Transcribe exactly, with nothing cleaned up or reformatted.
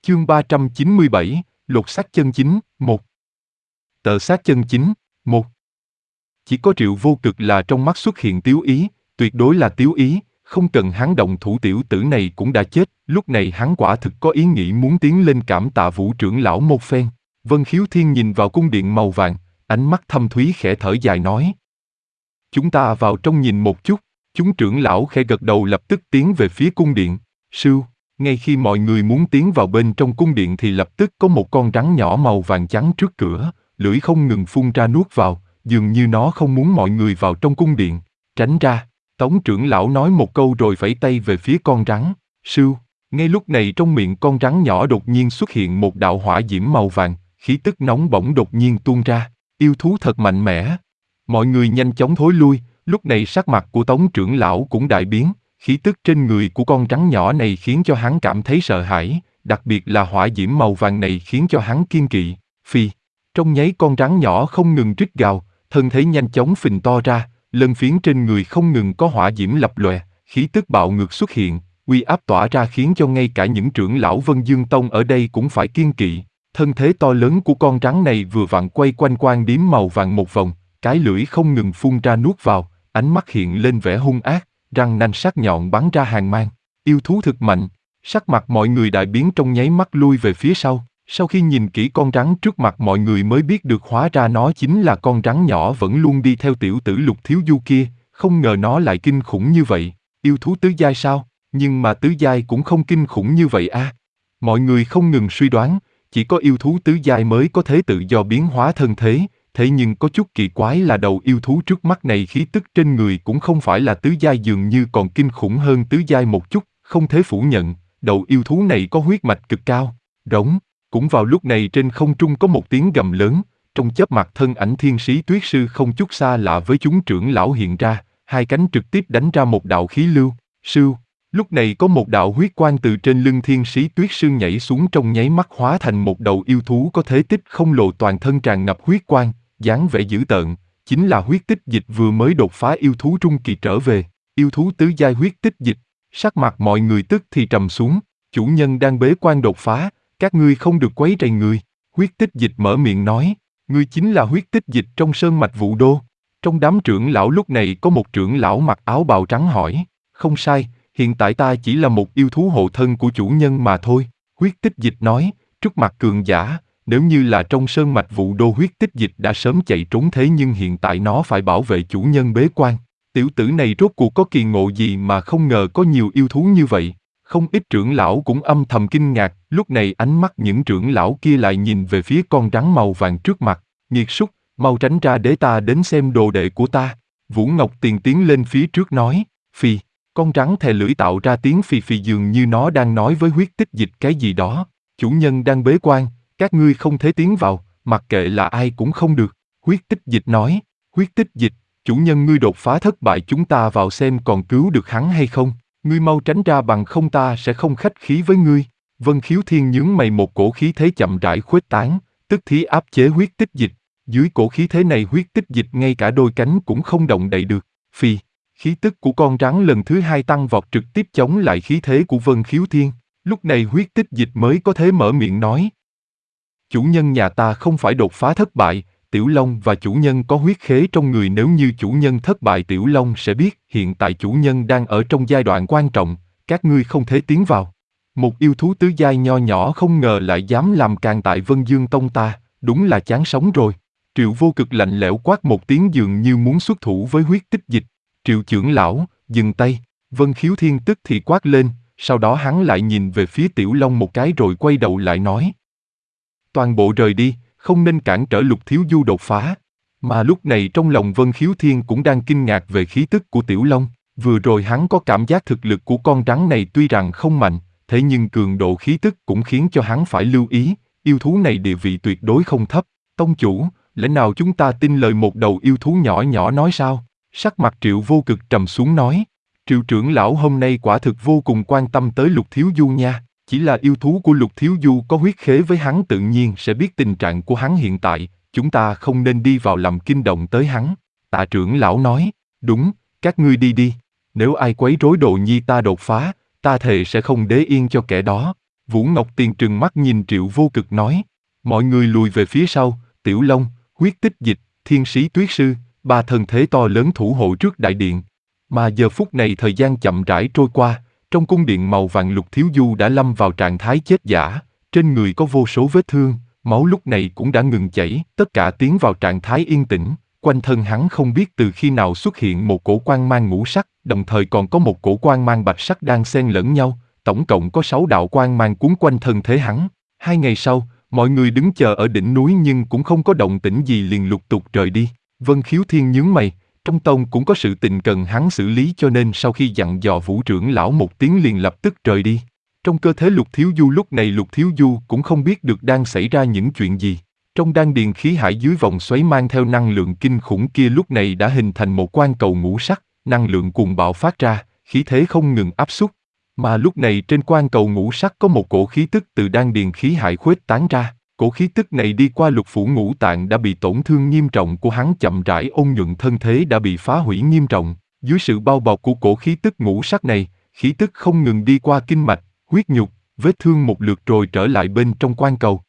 Chương ba trăm chín mươi bảy, lột xác chân chính, một. Tợ xác chân chính, một. Chỉ có Triệu Vô Cực là trong mắt xuất hiện tiếu ý, tuyệt đối là tiếu ý, không cần hắn động thủ tiểu tử này cũng đã chết, lúc này hắn quả thực có ý nghĩ muốn tiến lên cảm tạ Vũ trưởng lão một phen. Vân Khiếu Thiên nhìn vào cung điện màu vàng, ánh mắt thâm thúy khẽ thở dài nói. Chúng ta vào trong nhìn một chút, chúng trưởng lão khẽ gật đầu lập tức tiến về phía cung điện. Sưu, ngay khi mọi người muốn tiến vào bên trong cung điện thì lập tức có một con rắn nhỏ màu vàng trắng trước cửa, lưỡi không ngừng phun ra nuốt vào, dường như nó không muốn mọi người vào trong cung điện. Tránh ra, Tống trưởng lão nói một câu rồi vẫy tay về phía con rắn. Sưu, ngay lúc này trong miệng con rắn nhỏ đột nhiên xuất hiện một đạo hỏa diễm màu vàng, khí tức nóng bỏng đột nhiên tuôn ra. Yêu thú thật mạnh mẽ. Mọi người nhanh chóng thối lui, lúc này sắc mặt của Tống trưởng lão cũng đại biến, khí tức trên người của con rắn nhỏ này khiến cho hắn cảm thấy sợ hãi, đặc biệt là hỏa diễm màu vàng này khiến cho hắn kiêng kỵ. Phi, trong nháy con rắn nhỏ không ngừng rít gào, thân thể nhanh chóng phình to ra, lân phiến trên người không ngừng có hỏa diễm lập lòe, khí tức bạo ngược xuất hiện, uy áp tỏa ra khiến cho ngay cả những trưởng lão Vân Dương Tông ở đây cũng phải kiêng kỵ. Thân thế to lớn của con rắn này vừa vặn quay quanh quan điếm màu vàng một vòng, cái lưỡi không ngừng phun ra nuốt vào, ánh mắt hiện lên vẻ hung ác, răng nanh sắc nhọn bắn ra hàn mang. Yêu thú thực mạnh, sắc mặt mọi người đại biến trong nháy mắt lui về phía sau. Sau khi nhìn kỹ con rắn trước mặt mọi người mới biết được hóa ra nó chính là con rắn nhỏ vẫn luôn đi theo tiểu tử Lục Thiếu Du kia, không ngờ nó lại kinh khủng như vậy. Yêu thú tứ giai sao? Nhưng mà tứ giai cũng không kinh khủng như vậy a. Mọi người không ngừng suy đoán, chỉ có yêu thú tứ giai mới có thể tự do biến hóa thân thế, thế nhưng có chút kỳ quái là đầu yêu thú trước mắt này khí tức trên người cũng không phải là tứ giai, dường như còn kinh khủng hơn tứ giai một chút, không thể phủ nhận, đầu yêu thú này có huyết mạch cực cao. Rống. Cũng vào lúc này trên không trung có một tiếng gầm lớn, trong chớp mặt thân ảnh Thiên Sĩ Tuyết Sư không chút xa lạ với chúng trưởng lão hiện ra, hai cánh trực tiếp đánh ra một đạo khí lưu. Sưu. Lúc này có một đạo huyết quang từ trên lưng Thiên Sĩ Tuyết Sư nhảy xuống, trong nháy mắt hóa thành một đầu yêu thú có thể tích không lồ, toàn thân tràn ngập huyết quang, dáng vẻ dữ tợn, chính là huyết tích dịch vừa mới đột phá yêu thú trung kỳ trở về. Yêu thú tứ giai huyết tích dịch. Sắc mặt mọi người tức thì trầm xuống, chủ nhân đang bế quan đột phá, các ngươi không được quấy rầy người. Huyết tích dịch mở miệng nói, ngươi chính là huyết tích dịch trong sơn mạch Vũ Đô. Trong đám trưởng lão lúc này có một trưởng lão mặc áo bào trắng hỏi, không sai, hiện tại ta chỉ là một yêu thú hộ thân của chủ nhân mà thôi. Huyết tích dịch nói, trước mặt cường giả, nếu như là trong sơn mạch Vũ Đô huyết tích dịch đã sớm chạy trốn, thế nhưng hiện tại nó phải bảo vệ chủ nhân bế quan. Tiểu tử này rốt cuộc có kỳ ngộ gì mà không ngờ có nhiều yêu thú như vậy. Không ít trưởng lão cũng âm thầm kinh ngạc, lúc này ánh mắt những trưởng lão kia lại nhìn về phía con rắn màu vàng trước mặt. Nghiệt súc, mau tránh ra để ta đến xem đồ đệ của ta. Vũ Ngọc Tiền tiến lên phía trước nói, phì, con rắn thè lưỡi tạo ra tiếng phì phì, dường như nó đang nói với huyết tích dịch cái gì đó. Chủ nhân đang bế quan, các ngươi không thể tiến vào, mặc kệ là ai cũng không được. Huyết tích dịch nói, huyết tích dịch, chủ nhân ngươi đột phá thất bại, chúng ta vào xem còn cứu được hắn hay không. Ngươi mau tránh ra bằng không ta sẽ không khách khí với ngươi. Vân Khiếu Thiên nhướng mày, một cổ khí thế chậm rãi khuếch tán, tức thì áp chế huyết tích dịch. Dưới cổ khí thế này huyết tích dịch ngay cả đôi cánh cũng không động đậy được. Phì, khí tức của con rắn lần thứ hai tăng vọt, trực tiếp chống lại khí thế của Vân Khiếu Thiên. Lúc này huyết tích dịch mới có thể mở miệng nói. Chủ nhân nhà ta không phải đột phá thất bại, Tiểu Long và chủ nhân có huyết khế trong người, nếu như chủ nhân thất bại Tiểu Long sẽ biết hiện tại chủ nhân đang ở trong giai đoạn quan trọng, các ngươi không thể tiến vào. Một yêu thú tứ giai nho nhỏ không ngờ lại dám làm càn tại Vân Dương Tông ta, đúng là chán sống rồi. Triệu Vô Cực lạnh lẽo quát một tiếng, dường như muốn xuất thủ với huyết tích dịch. Triệu trưởng lão, dừng tay. Vân Khiếu Thiên tức thì quát lên, sau đó hắn lại nhìn về phía Tiểu Long một cái rồi quay đầu lại nói. Toàn bộ rời đi, không nên cản trở Lục Thiếu Du đột phá. Mà lúc này trong lòng Vân Khiếu Thiên cũng đang kinh ngạc về khí tức của Tiểu Long. Vừa rồi hắn có cảm giác thực lực của con rắn này tuy rằng không mạnh, thế nhưng cường độ khí tức cũng khiến cho hắn phải lưu ý, yêu thú này địa vị tuyệt đối không thấp. Tông chủ, lẽ nào chúng ta tin lời một đầu yêu thú nhỏ nhỏ nói sao? Sắc mặt Triệu Vô Cực trầm xuống nói, Triệu trưởng lão hôm nay quả thực vô cùng quan tâm tới Lục Thiếu Du nha. Chỉ là yêu thú của Lục Thiếu Du có huyết khế với hắn tự nhiên sẽ biết tình trạng của hắn hiện tại, chúng ta không nên đi vào làm kinh động tới hắn. Tạ trưởng lão nói, đúng, các ngươi đi đi, nếu ai quấy rối đồ nhi ta đột phá, ta thề sẽ không để yên cho kẻ đó. Vũ Ngọc Tiền trừng mắt nhìn Triệu Vô Cực nói. Mọi người lùi về phía sau, Tiểu Long, Huyết Tích Dịch, Thiên Sĩ Tuyết Sư, ba thân thế to lớn thủ hộ trước đại điện. Mà giờ phút này thời gian chậm rãi trôi qua, trong cung điện màu vàng Lục Thiếu Du đã lâm vào trạng thái chết giả, trên người có vô số vết thương, máu lúc này cũng đã ngừng chảy, tất cả tiến vào trạng thái yên tĩnh, quanh thân hắn không biết từ khi nào xuất hiện một cổ quang mang ngũ sắc, đồng thời còn có một cổ quang mang bạch sắc đang xen lẫn nhau, tổng cộng có sáu đạo quang mang cuốn quanh thân thế hắn. Hai ngày sau, mọi người đứng chờ ở đỉnh núi nhưng cũng không có động tĩnh gì liền lục tục rời đi. Vân Khiếu Thiên nhướng mày, trong tông cũng có sự tình cần hắn xử lý cho nên sau khi dặn dò Vũ trưởng lão một tiếng liền lập tức rời đi. Trong cơ thể Lục Thiếu Du lúc này Lục Thiếu Du cũng không biết được đang xảy ra những chuyện gì. Trong đan điền khí hải dưới vòng xoáy mang theo năng lượng kinh khủng kia lúc này đã hình thành một quan cầu ngũ sắc, năng lượng cuồng bạo phát ra, khí thế không ngừng áp suất. Mà lúc này trên quan cầu ngũ sắc có một cổ khí tức từ đan điền khí hải khuếch tán ra. Cổ khí tức này đi qua lục phủ ngũ tạng đã bị tổn thương nghiêm trọng của hắn chậm rãi ôn nhuận thân thế đã bị phá hủy nghiêm trọng. Dưới sự bao bọc của cổ khí tức ngũ sắc này, khí tức không ngừng đi qua kinh mạch, huyết nhục, vết thương một lượt rồi trở lại bên trong quan cầu.